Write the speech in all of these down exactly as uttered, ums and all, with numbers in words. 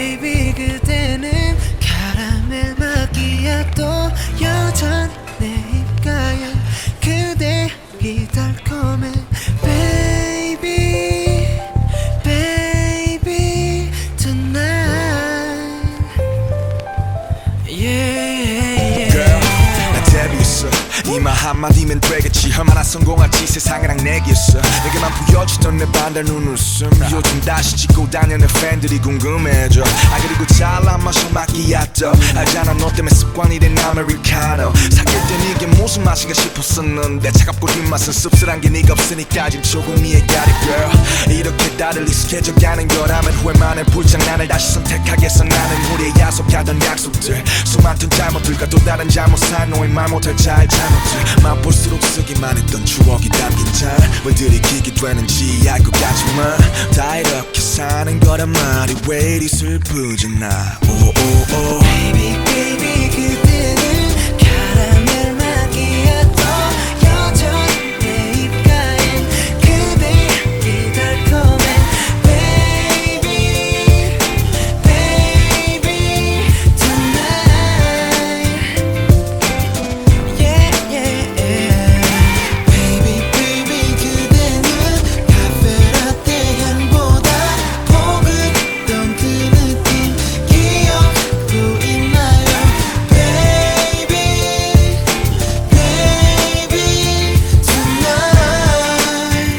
baby 그대는 카라멜 마키아토 여전 내 입가에 그대이 달콤해 baby baby tonight yeah Girl 나 데뷔했어 이 말 한마디면 되겠지 얼마나 성공할지 세상이랑 내기였어 내게만 보여주던 내 반달 눈웃음 요즘 다시 찍고 다니는 팬들이 궁금해져 아 그리고 잘난 마셔 마키아토 알잖아 너 때문에 습관이 된 아메리카노 사귈 땐 이게 무슨 맛인가 싶었었는데 차갑고 뒷맛은 씁쓸한 게 네가 없으니까 지금 조금 이해가리 girl 이렇게 다들 익숙해져가는 거라면 후회만을 불장난을 다시 선택하겠어 나는 우리의 약속하던 약속들 수많던 잘못들과 또 다른 잘못한 너의 말 못할 잘 잘못들 맛볼수록 쓰기만 했던 추억이 담긴 잔왜 들이키게 되는지 알 것 같지만 다 이렇게 사는 거란 말이 왜 이리 슬프지 나 오오오 baby baby 그대는 카라멜 마키아토 여전 내 입가엔 그대이 달콤해 baby baby tonight yeah yeah baby baby 그대는 카페라떼 향보다 포근했던 그 느낌 기억도 있나요 baby baby tonight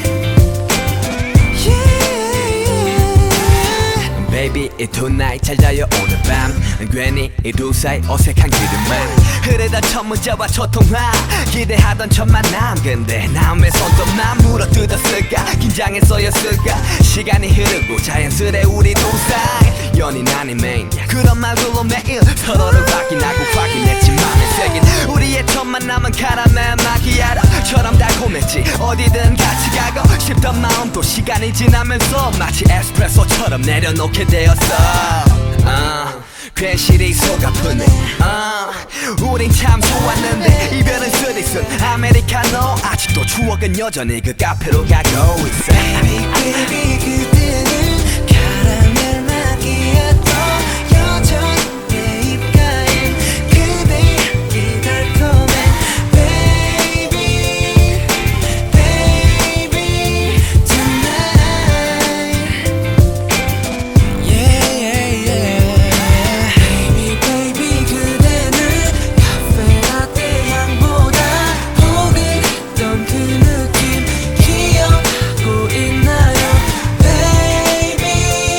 yeah Baby 이 tonight 잘 자요 오늘 밤 괜히 이 두 사이 어색한 기름만 흐르던 첫 문자와 첫 통화 기대하던 첫 만남 근데 남의 손톱만 물어뜯었을까 긴장했어였을까 시간이 흐르고 자연스레 우리 두 사이 연인 아닌 매니아 그런 말들로 매일 서로를 확인하고 확인했지 맘에 새긴 우리의 첫 만남은 카라멜 마키아토처럼 달콤했지 어디든 같이 가고 싶던 마음도 시간이 지나면서 마치 에스프레소처럼 내려놓게 되었어 uh, 괜시리 속 아프네 uh, 우린 참 좋았는데 이별은 쓰리쓴 아메리카노 아직도 추억은 여전히 그 카페로 가고 있어 baby baby 그대는 카라멜 마키아토 여전 내 입가엔 그대이 달콤해 baby baby tonight yeah yeah yeah baby baby 그대는 카페라떼 향보다 포근했던 그 느낌 기억하고 있나요 baby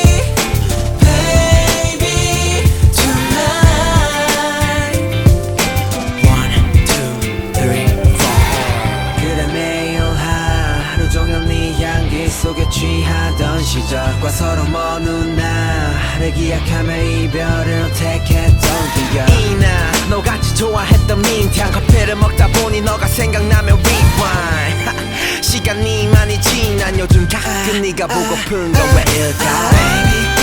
baby tonight one two three four 그대 매일 하루 종일 네 향기 속에 취하던 시절과 서로 먼 훗날을 기약하며 이별을 택했던 기억 이나 너같이 좋아했던 민트향 커피를 먹다 보니 너가 생각나면 rewind 시간이 많이 지난 요즘 가끔 네가 보고픈 건 왜일까 baby